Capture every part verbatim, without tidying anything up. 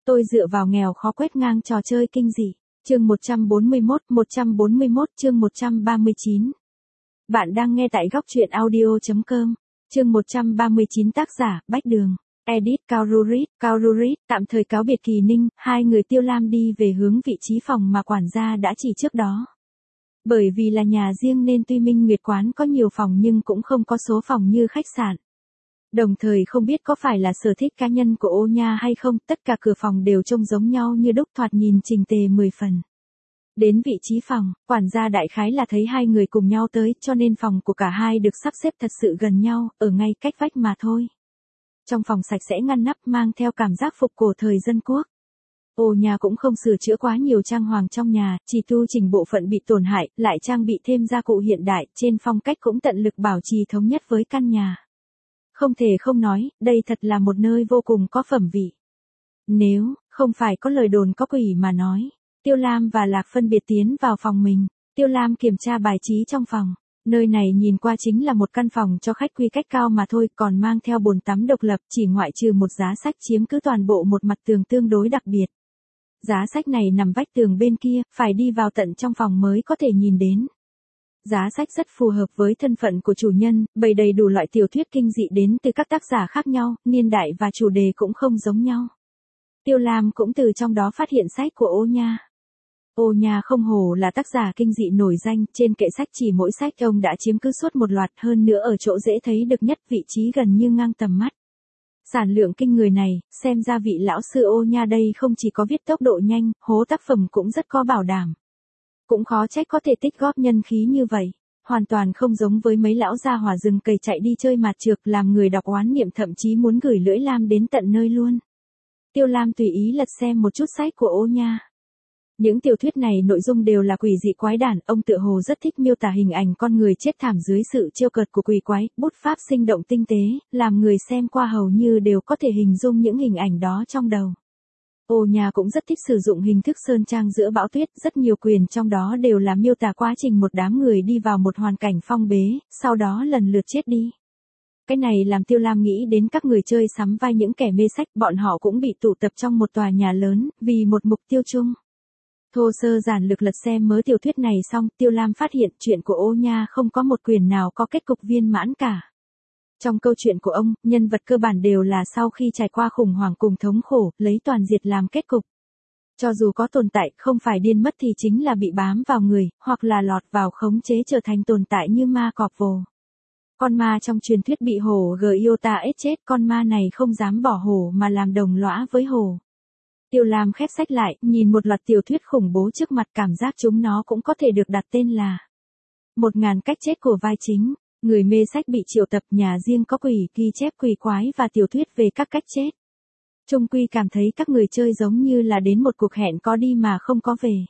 Tôi dựa vào nghèo khó quét ngang trò chơi kinh dị. Chương một trăm bốn mươi mốt, một trăm bốn mươi mốt chương một trăm ba mươi chín. Bạn đang nghe tại góc truyện audio chấm com. Chương một trăm ba mươi chín tác giả, Bách Đường. Edit Kaururit, Kaururit, tạm thời cáo biệt Kỳ Ninh, hai người Tiêu Lam đi về hướng vị trí phòng mà quản gia đã chỉ trước đó. Bởi vì là nhà riêng nên tuy Minh Nguyệt Quán có nhiều phòng nhưng cũng không có số phòng như khách sạn. Đồng thời không biết có phải là sở thích cá nhân của Ô Nha hay không, tất cả cửa phòng đều trông giống nhau như đúc, thoạt nhìn chỉnh tề mười phần. Đến vị trí phòng, quản gia đại khái là thấy hai người cùng nhau tới, cho nên phòng của cả hai được sắp xếp thật sự gần nhau, ở ngay cách vách mà thôi. Trong phòng sạch sẽ ngăn nắp, mang theo cảm giác phục cổ thời dân quốc. Ô Nha cũng không sửa chữa quá nhiều trang hoàng trong nhà, chỉ tu chỉnh bộ phận bị tổn hại, lại trang bị thêm gia cụ hiện đại, trên phong cách cũng tận lực bảo trì thống nhất với căn nhà. Không thể không nói, đây thật là một nơi vô cùng có phẩm vị. Nếu không phải có lời đồn có quỷ mà nói, Tiêu Lam và Lạc phân biệt tiến vào phòng mình. Tiêu Lam kiểm tra bài trí trong phòng. Nơi này nhìn qua chính là một căn phòng cho khách quy cách cao mà thôi, còn mang theo bồn tắm độc lập, chỉ ngoại trừ một giá sách chiếm cứ toàn bộ một mặt tường tương đối đặc biệt. Giá sách này nằm vách tường bên kia, phải đi vào tận trong phòng mới có thể nhìn đến. Giá sách rất phù hợp với thân phận của chủ nhân, bày đầy đủ loại tiểu thuyết kinh dị đến từ các tác giả khác nhau, niên đại và chủ đề cũng không giống nhau. Tiêu Lam cũng từ trong đó phát hiện sách của Ô Nha. Ô Nha không hổ là tác giả kinh dị nổi danh, trên kệ sách chỉ mỗi sách ông đã chiếm cứ suốt một loạt, hơn nữa ở chỗ dễ thấy được nhất, vị trí gần như ngang tầm mắt. Sản lượng kinh người này, xem ra vị lão sư Ô Nha đây không chỉ có viết tốc độ nhanh, hố tác phẩm cũng rất có bảo đảm. Cũng khó trách có thể tích góp nhân khí như vậy, hoàn toàn không giống với mấy lão gia hỏa rừng cầy chạy đi chơi mạt trược, làm người đọc oán niệm, thậm chí muốn gửi lưỡi lam đến tận nơi luôn. Tiêu Lam tùy ý lật xem một chút sách của Ô Nha. Những tiểu thuyết này nội dung đều là quỷ dị quái đản, ông tựa hồ rất thích miêu tả hình ảnh con người chết thảm dưới sự trêu cợt của quỷ quái, bút pháp sinh động tinh tế, làm người xem qua hầu như đều có thể hình dung những hình ảnh đó trong đầu. Ô Nha cũng rất thích sử dụng hình thức sơn trang giữa bão tuyết, rất nhiều quyền trong đó đều là miêu tả quá trình một đám người đi vào một hoàn cảnh phong bế, sau đó lần lượt chết đi. Cái này làm Tiêu Lam nghĩ đến các người chơi sắm vai những kẻ mê sách, bọn họ cũng bị tụ tập trong một tòa nhà lớn, vì một mục tiêu chung. Thô sơ giản lược lật xem mớ tiểu thuyết này xong, Tiêu Lam phát hiện chuyện của Ô Nha không có một quyển nào có kết cục viên mãn cả. Trong câu chuyện của ông, nhân vật cơ bản đều là sau khi trải qua khủng hoảng cùng thống khổ, lấy toàn diệt làm kết cục. Cho dù có tồn tại, không phải điên mất thì chính là bị bám vào người, hoặc là lọt vào khống chế trở thành tồn tại như ma cọp vồ. Con ma trong truyền thuyết bị hổ Giota ết chết, con ma này không dám bỏ hổ mà làm đồng lõa với hổ. Tiêu Lam khép sách lại, nhìn một loạt tiểu thuyết khủng bố trước mặt, cảm giác chúng nó cũng có thể được đặt tên là Một ngàn cách chết của vai chính. Người mê sách bị triệu tập, nhà riêng có quỷ, ghi chép quỷ quái và tiểu thuyết về các cách chết. Trung quy cảm thấy các người chơi giống như là đến một cuộc hẹn có đi mà không có về.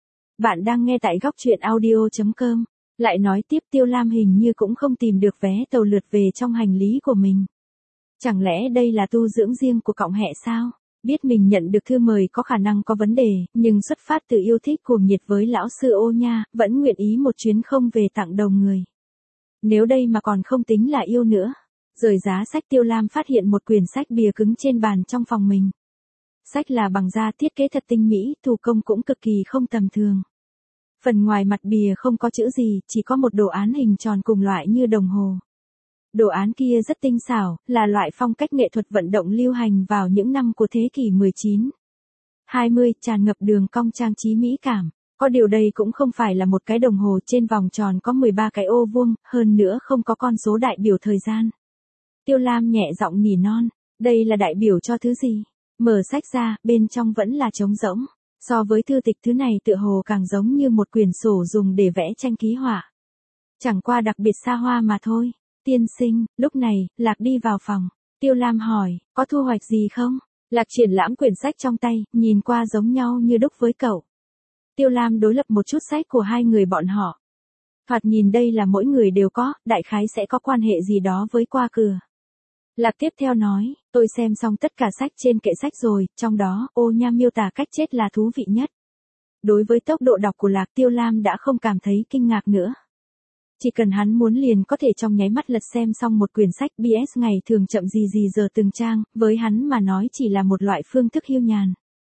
Bạn đang nghe tại góc truyện audio chấm com. Lại nói tiếp, Tiêu Lam hình như cũng không tìm được vé tàu lượt về trong hành lý của mình. Chẳng lẽ đây là tu dưỡng riêng của cọng hẹ sao? Biết mình nhận được thư mời có khả năng có vấn đề, nhưng xuất phát từ yêu thích cuồng nhiệt với lão sư Ô Nha, vẫn nguyện ý một chuyến không về tặng đầu người. Nếu đây mà còn không tính là yêu nữa. Rời giá sách, Tiêu Lam phát hiện một quyển sách bìa cứng trên bàn trong phòng mình. Sách là bằng da, thiết kế thật tinh mỹ, thủ công cũng cực kỳ không tầm thường. Phần ngoài mặt bìa không có chữ gì, chỉ có một đồ án hình tròn cùng loại như đồng hồ. Đồ án kia rất tinh xảo, là loại phong cách nghệ thuật vận động lưu hành vào những năm của thế kỷ mười chín. hai mươi, tràn ngập đường cong trang trí mỹ cảm. Có điều đây cũng không phải là một cái đồng hồ, trên vòng tròn có mười ba cái ô vuông, hơn nữa không có con số đại biểu thời gian. Tiêu Lam nhẹ giọng nỉ non, đây là đại biểu cho thứ gì? Mở sách ra, bên trong vẫn là trống rỗng. So với thư tịch, thứ này tựa hồ càng giống như một quyển sổ dùng để vẽ tranh ký họa. Chẳng qua đặc biệt xa hoa mà thôi. Tiên sinh, lúc này, Lạc đi vào phòng. Tiêu Lam hỏi, có thu hoạch gì không? Lạc triển lãm quyển sách trong tay, nhìn qua giống nhau như đúc với cậu. Tiêu Lam đối lập một chút sách của hai người bọn họ. Thoạt nhìn đây là mỗi người đều có, đại khái sẽ có quan hệ gì đó với qua cửa. Lạc tiếp theo nói, tôi xem xong tất cả sách trên kệ sách rồi, trong đó, Ô Nha miêu tả cách chết là thú vị nhất. Đối với tốc độ đọc của Lạc, Tiêu Lam đã không cảm thấy kinh ngạc nữa. Chỉ cần hắn muốn liền có thể trong nháy mắt lật xem xong một quyển sách, bê ét ngày thường chậm gì gì giờ từng trang, với hắn mà nói chỉ là một loại phương thức hiu nhàn.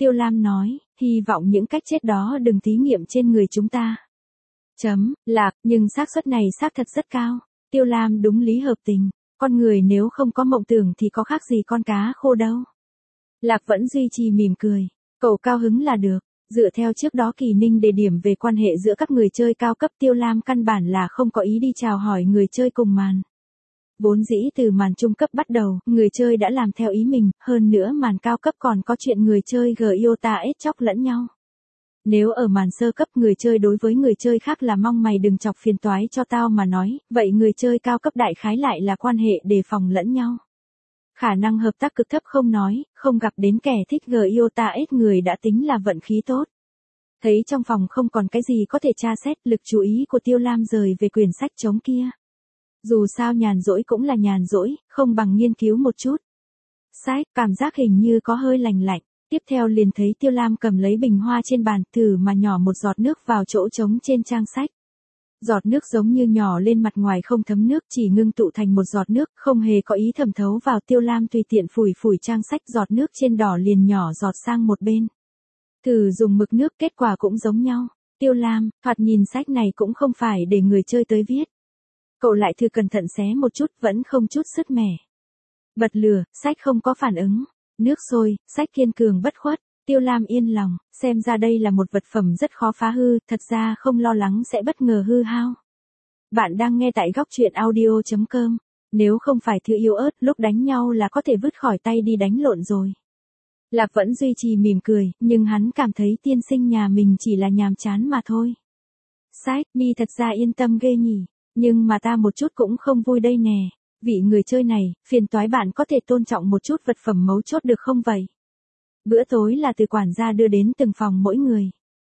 Tiêu Lam nói, hy vọng những cách chết đó đừng thí nghiệm trên người chúng ta. Chấm, Lạc, nhưng xác suất này xác thật rất cao. Tiêu Lam đúng lý hợp tình, con người nếu không có mộng tưởng thì có khác gì con cá khô đâu. Lạc vẫn duy trì mỉm cười, cậu cao hứng là được. Dựa theo trước đó Kỳ Ninh đề điểm về quan hệ giữa các người chơi cao cấp, Tiêu Lam căn bản là không có ý đi chào hỏi người chơi cùng màn. Vốn dĩ từ màn trung cấp bắt đầu, người chơi đã làm theo ý mình, hơn nữa màn cao cấp còn có chuyện người chơi Giota ết chóc lẫn nhau. Nếu ở màn sơ cấp người chơi đối với người chơi khác là mong mày đừng chọc phiền toái cho tao mà nói, vậy người chơi cao cấp đại khái lại là quan hệ đề phòng lẫn nhau. Khả năng hợp tác cực thấp không nói, không gặp đến kẻ thích Giota ết người đã tính là vận khí tốt. Thấy trong phòng không còn cái gì có thể tra xét, lực chú ý của Tiêu Lam rời về quyển sách trống kia. Dù sao nhàn rỗi cũng là nhàn rỗi, không bằng nghiên cứu một chút. Sách, cảm giác hình như có hơi lành lạnh. Tiếp theo liền thấy Tiêu Lam cầm lấy bình hoa trên bàn, thử mà nhỏ một giọt nước vào chỗ trống trên trang sách. Giọt nước giống như nhỏ lên mặt ngoài không thấm nước, chỉ ngưng tụ thành một giọt nước, không hề có ý thẩm thấu vào. Tiêu Lam tùy tiện phủi phủi trang sách, giọt nước trên đỏ liền nhỏ giọt sang một bên. Thử dùng mực nước, kết quả cũng giống nhau. Tiêu Lam, thoạt nhìn sách này cũng không phải để người chơi tới viết. Cậu lại thử cẩn thận xé một chút, vẫn không chút sứt mẻ. Bật lửa, sách không có phản ứng. Nước sôi, sách kiên cường bất khuất. Tiêu Lam yên lòng, xem ra đây là một vật phẩm rất khó phá hư, thật ra không lo lắng sẽ bất ngờ hư hao. Bạn đang nghe tại góc truyện audio chấm com. Nếu không phải thứ yếu ớt, lúc đánh nhau là có thể vứt khỏi tay đi đánh lộn rồi. Lạc vẫn duy trì mỉm cười, nhưng hắn cảm thấy tiên sinh nhà mình chỉ là nhàm chán mà thôi. Sách, mi thật ra yên tâm ghê nhỉ, nhưng mà ta một chút cũng không vui đây nè. Vị người chơi này, phiền toái bạn có thể tôn trọng một chút vật phẩm mấu chốt được không vậy? Bữa tối là từ quản gia đưa đến từng phòng mỗi người.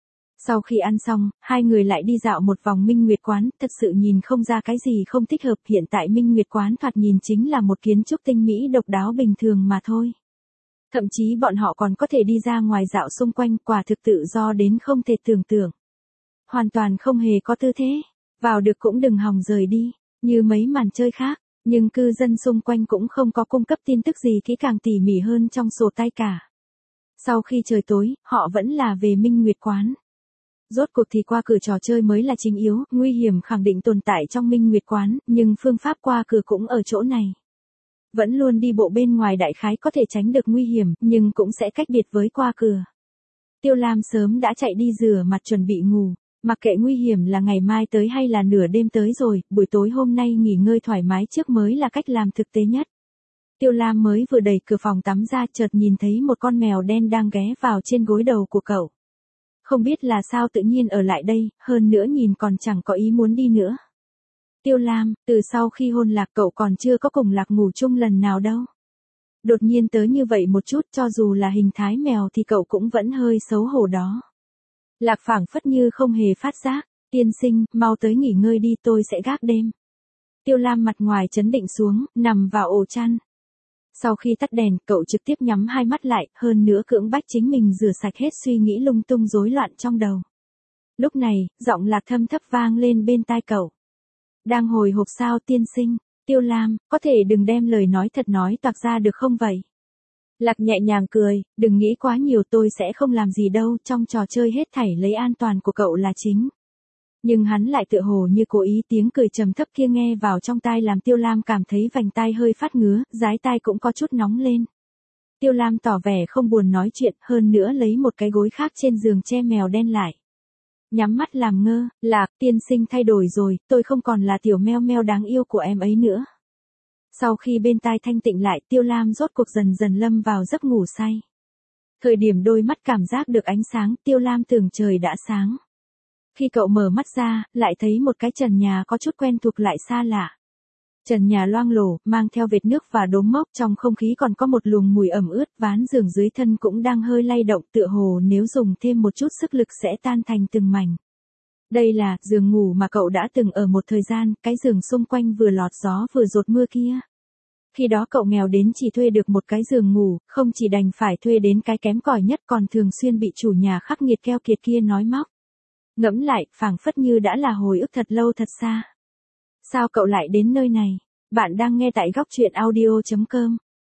Sau khi ăn xong, hai người lại đi dạo một vòng Minh Nguyệt Quán, thật sự nhìn không ra cái gì không thích hợp. Hiện tại Minh Nguyệt Quán thoạt nhìn chính là một kiến trúc tinh mỹ độc đáo bình thường mà thôi. Thậm chí bọn họ còn có thể đi ra ngoài dạo xung quanh, quả thực tự do đến không thể tưởng tượng. Hoàn toàn không hề có tư thế, vào được cũng đừng hòng rời đi, như mấy màn chơi khác. Nhưng cư dân xung quanh cũng không có cung cấp tin tức gì kỹ càng tỉ mỉ hơn trong sổ tay cả. Sau khi trời tối, họ vẫn là về Minh Nguyệt Quán. Rốt cuộc thì qua cửa trò chơi mới là chính yếu, nguy hiểm khẳng định tồn tại trong Minh Nguyệt Quán, nhưng phương pháp qua cửa cũng ở chỗ này. Vẫn luôn đi bộ bên ngoài đại khái có thể tránh được nguy hiểm, nhưng cũng sẽ cách biệt với qua cửa. Tiêu Lam sớm đã chạy đi rửa mặt chuẩn bị ngủ. Mặc kệ nguy hiểm là ngày mai tới hay là nửa đêm tới rồi, buổi tối hôm nay nghỉ ngơi thoải mái trước mới là cách làm thực tế nhất. Tiêu Lam mới vừa đẩy cửa phòng tắm ra, chợt nhìn thấy một con mèo đen đang ghé vào trên gối đầu của cậu. Không biết là sao tự nhiên ở lại đây, hơn nữa nhìn còn chẳng có ý muốn đi nữa. Tiêu Lam, từ sau khi hôn Lạc cậu còn chưa có cùng Lạc ngủ chung lần nào đâu. Đột nhiên tới như vậy một chút, cho dù là hình thái mèo thì cậu cũng vẫn hơi xấu hổ đó. Lạc phảng phất như không hề phát giác, tiên sinh, mau tới nghỉ ngơi đi, tôi sẽ gác đêm. Tiêu Lam mặt ngoài trấn định xuống, nằm vào ổ chăn. Sau khi tắt đèn, cậu trực tiếp nhắm hai mắt lại, hơn nữa cưỡng bách chính mình rửa sạch hết suy nghĩ lung tung rối loạn trong đầu. Lúc này, giọng Lạc thâm thấp vang lên bên tai cậu. Đang hồi hộp sao tiên sinh? Tiêu Lam, có thể đừng đem lời nói thật nói toạc ra được không vậy? Lạc nhẹ nhàng cười, đừng nghĩ quá nhiều, tôi sẽ không làm gì đâu, trong trò chơi hết thảy lấy an toàn của cậu là chính. Nhưng hắn lại tựa hồ như cố ý, tiếng cười trầm thấp kia nghe vào trong tai làm Tiêu Lam cảm thấy vành tai hơi phát ngứa, dái tai cũng có chút nóng lên. Tiêu Lam tỏ vẻ không buồn nói chuyện, hơn nữa lấy một cái gối khác trên giường che mèo đen lại. Nhắm mắt làm ngơ, Lạc, tiên sinh thay đổi rồi, tôi không còn là tiểu meo meo đáng yêu của em ấy nữa. Sau khi bên tai thanh tịnh lại, Tiêu Lam rốt cuộc dần dần lâm vào giấc ngủ say. Thời điểm đôi mắt cảm giác được ánh sáng, Tiêu Lam tưởng trời đã sáng. Khi cậu mở mắt ra, lại thấy một cái trần nhà có chút quen thuộc lại xa lạ. Trần nhà loang lổ, mang theo vệt nước và đốm mốc, trong không khí còn có một luồng mùi ẩm ướt, ván giường dưới thân cũng đang hơi lay động, tựa hồ nếu dùng thêm một chút sức lực sẽ tan thành từng mảnh. Đây là giường ngủ mà cậu đã từng ở một thời gian, cái giường xung quanh vừa lọt gió vừa dột mưa kia. Khi đó cậu nghèo đến chỉ thuê được một cái giường ngủ, không chỉ đành phải thuê đến cái kém cỏi nhất còn thường xuyên bị chủ nhà khắc nghiệt keo kiệt kia nói móc. Ngẫm lại, phảng phất như đã là hồi ức thật lâu thật xa. Sao cậu lại đến nơi này? Bạn đang nghe tại góc truyện audio chấm com.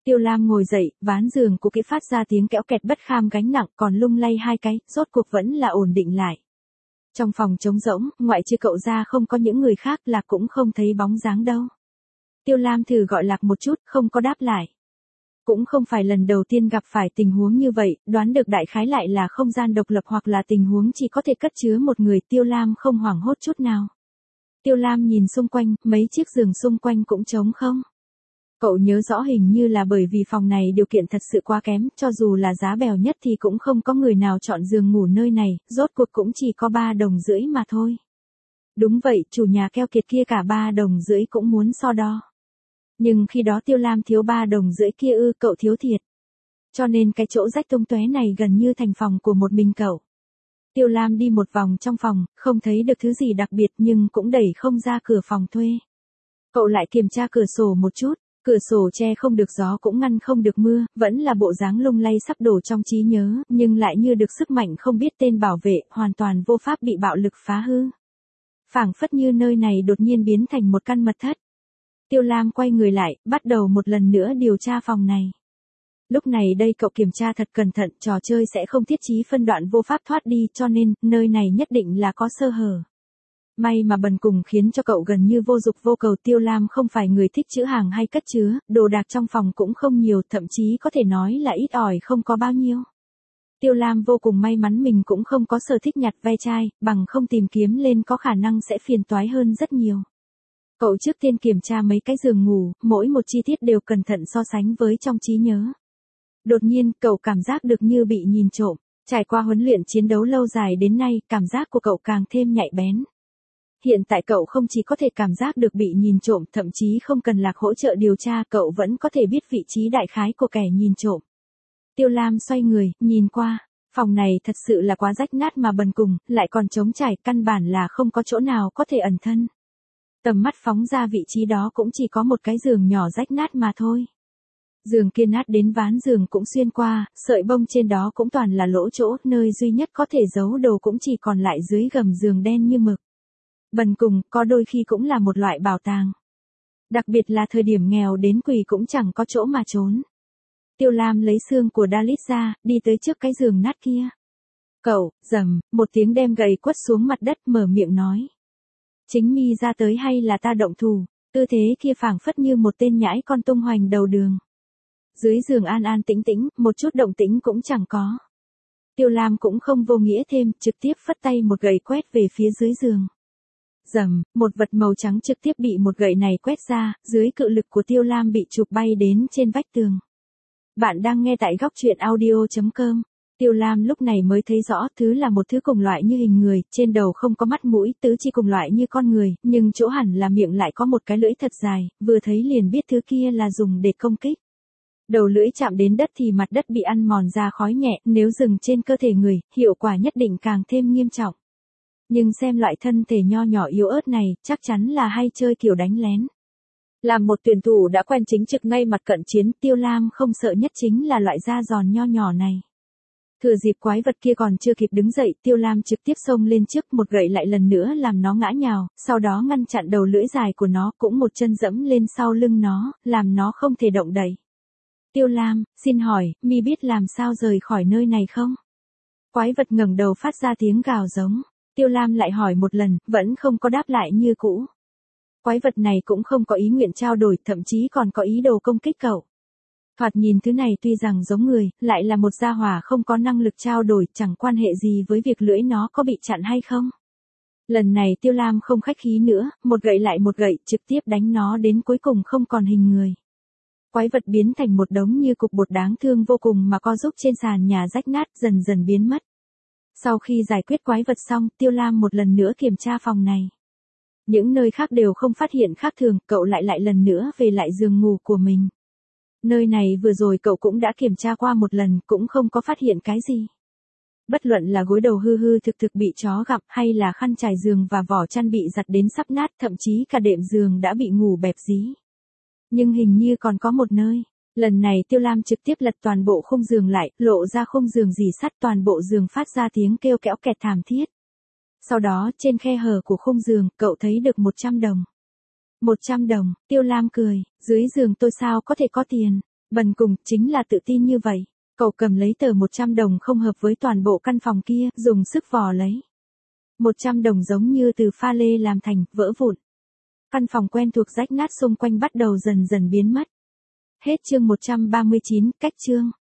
Tiêu Lam ngồi dậy, ván giường của kỹ phát ra tiếng kéo kẹt bất kham gánh nặng, còn lung lay hai cái, rốt cuộc vẫn là ổn định lại. Trong phòng trống rỗng, ngoại trừ cậu ra không có những người khác, Lạc cũng không thấy bóng dáng đâu. Tiêu Lam thử gọi Lạc một chút, không có đáp lại. Cũng không phải lần đầu tiên gặp phải tình huống như vậy, đoán được đại khái lại là không gian độc lập hoặc là tình huống chỉ có thể cất chứa một người. Tiêu Lam không hoảng hốt chút nào. Tiêu Lam nhìn xung quanh, mấy chiếc giường xung quanh cũng trống không. Cậu nhớ rõ hình như là bởi vì phòng này điều kiện thật sự quá kém, cho dù là giá bèo nhất thì cũng không có người nào chọn giường ngủ nơi này, rốt cuộc cũng chỉ có ba đồng rưỡi mà thôi. Đúng vậy, chủ nhà keo kiệt kia cả ba đồng rưỡi cũng muốn so đo. Nhưng khi đó Tiêu Lam thiếu ba đồng rưỡi kia ư, cậu thiếu thiệt. Cho nên cái chỗ rách tung tóe này gần như thành phòng của một mình cậu. Tiêu Lam đi một vòng trong phòng, không thấy được thứ gì đặc biệt nhưng cũng đẩy không ra cửa phòng thuê. Cậu lại kiểm tra cửa sổ một chút, cửa sổ che không được gió cũng ngăn không được mưa, vẫn là bộ dáng lung lay sắp đổ trong trí nhớ, nhưng lại như được sức mạnh không biết tên bảo vệ, hoàn toàn vô pháp bị bạo lực phá hư. Phảng phất như nơi này đột nhiên biến thành một căn mật thất. Tiêu Lam quay người lại, bắt đầu một lần nữa điều tra phòng này. Lúc này đây cậu kiểm tra thật cẩn thận, trò chơi sẽ không thiết trí phân đoạn vô pháp thoát đi, cho nên, nơi này nhất định là có sơ hở. May mà bần cùng khiến cho cậu gần như vô dục vô cầu. Tiêu Lam không phải người thích trữ hàng hay cất chứa, đồ đạc trong phòng cũng không nhiều, thậm chí có thể nói là ít ỏi không có bao nhiêu. Tiêu Lam vô cùng may mắn mình cũng không có sở thích nhặt ve chai, bằng không tìm kiếm lên có khả năng sẽ phiền toái hơn rất nhiều. Cậu trước tiên kiểm tra mấy cái giường ngủ, mỗi một chi tiết đều cẩn thận so sánh với trong trí nhớ. Đột nhiên, cậu cảm giác được như bị nhìn trộm. Trải qua huấn luyện chiến đấu lâu dài đến nay, cảm giác của cậu càng thêm nhạy bén. Hiện tại cậu không chỉ có thể cảm giác được bị nhìn trộm, thậm chí không cần Lạc hỗ trợ điều tra, cậu vẫn có thể biết vị trí đại khái của kẻ nhìn trộm. Tiêu Lam xoay người, nhìn qua. Phòng này thật sự là quá rách nát mà bần cùng, lại còn trống trải, căn bản là không có chỗ nào có thể ẩn thân. Tầm mắt phóng ra vị trí đó cũng chỉ có một cái giường nhỏ rách nát mà thôi. Giường kia nát đến ván giường cũng xuyên qua, sợi bông trên đó cũng toàn là lỗ chỗ, nơi duy nhất có thể giấu đồ cũng chỉ còn lại dưới gầm giường đen như mực. Bần cùng, có đôi khi cũng là một loại bảo tàng. Đặc biệt là thời điểm nghèo đến quỳ cũng chẳng có chỗ mà trốn. Tiêu Lam lấy xương của Dalit ra, đi tới trước cái giường nát kia. Cậu, rầm, một tiếng đem gậy quất xuống mặt đất, mở miệng nói. Chính mi ra tới hay là ta động thủ, tư thế kia phảng phất như một tên nhãi con tung hoành đầu đường. Dưới giường an an tĩnh tĩnh, một chút động tĩnh cũng chẳng có. Tiêu Lam cũng không vô nghĩa thêm, trực tiếp phất tay một gậy quét về phía dưới giường. Rầm, một vật màu trắng trực tiếp bị một gậy này quét ra, dưới cự lực của Tiêu Lam bị chụp bay đến trên vách tường. Bạn đang nghe tại góc truyện audio chấm com. Tiêu Lam lúc này mới thấy rõ, thứ là một thứ cùng loại như hình người, trên đầu không có mắt mũi, tứ chi cùng loại như con người, nhưng chỗ hẳn là miệng lại có một cái lưỡi thật dài, vừa thấy liền biết thứ kia là dùng để công kích. Đầu lưỡi chạm đến đất thì mặt đất bị ăn mòn ra khói nhẹ, nếu dừng trên cơ thể người, hiệu quả nhất định càng thêm nghiêm trọng. Nhưng xem loại thân thể nho nhỏ yếu ớt này, chắc chắn là hay chơi kiểu đánh lén. Làm một tuyển thủ đã quen chính trực ngay mặt cận chiến, Tiêu Lam không sợ nhất chính là loại da giòn nho nhỏ này. Thừa dịp quái vật kia còn chưa kịp đứng dậy, Tiêu Lam trực tiếp xông lên trước, một gậy lại lần nữa làm nó ngã nhào, sau đó ngăn chặn đầu lưỡi dài của nó, cũng một chân dẫm lên sau lưng nó, làm nó không thể động đậy. Tiêu Lam, xin hỏi, mi biết làm sao rời khỏi nơi này không? Quái vật ngẩng đầu phát ra tiếng gào giống. Tiêu Lam lại hỏi một lần, vẫn không có đáp lại như cũ. Quái vật này cũng không có ý nguyện trao đổi, thậm chí còn có ý đồ công kích cậu. Thoạt nhìn thứ này tuy rằng giống người, lại là một gia hỏa không có năng lực trao đổi, chẳng quan hệ gì với việc lưỡi nó có bị chặn hay không. Lần này Tiêu Lam không khách khí nữa, một gậy lại một gậy, trực tiếp đánh nó đến cuối cùng không còn hình người. Quái vật biến thành một đống như cục bột đáng thương vô cùng mà co giúp trên sàn nhà rách nát, dần dần biến mất. Sau khi giải quyết quái vật xong, Tiêu Lam một lần nữa kiểm tra phòng này. Những nơi khác đều không phát hiện khác thường, cậu lại lại lần nữa về lại giường ngủ của mình. Nơi này vừa rồi cậu cũng đã kiểm tra qua một lần, cũng không có phát hiện cái gì. Bất luận là gối đầu hư hư thực thực bị chó gặm, hay là khăn trải giường và vỏ chăn bị giặt đến sắp nát, thậm chí cả đệm giường đã bị ngủ bẹp dí. Nhưng hình như còn có một nơi. Lần này Tiêu Lam trực tiếp lật toàn bộ khung giường lại, lộ ra khung giường rỉ sắt, toàn bộ giường phát ra tiếng kêu kéo kẹt thảm thiết. Sau đó, trên khe hở của khung giường, cậu thấy được một trăm đồng. một trăm đồng, Tiêu Lam cười, dưới giường tôi sao có thể có tiền. Bần cùng, chính là tự tin như vậy. Cậu cầm lấy tờ một trăm đồng không hợp với toàn bộ căn phòng kia, dùng sức vò lấy. một trăm đồng giống như từ pha lê làm thành, vỡ vụn. Căn phòng quen thuộc rách nát xung quanh bắt đầu dần dần biến mất. Hết chương một trăm ba mươi chín, cách chương.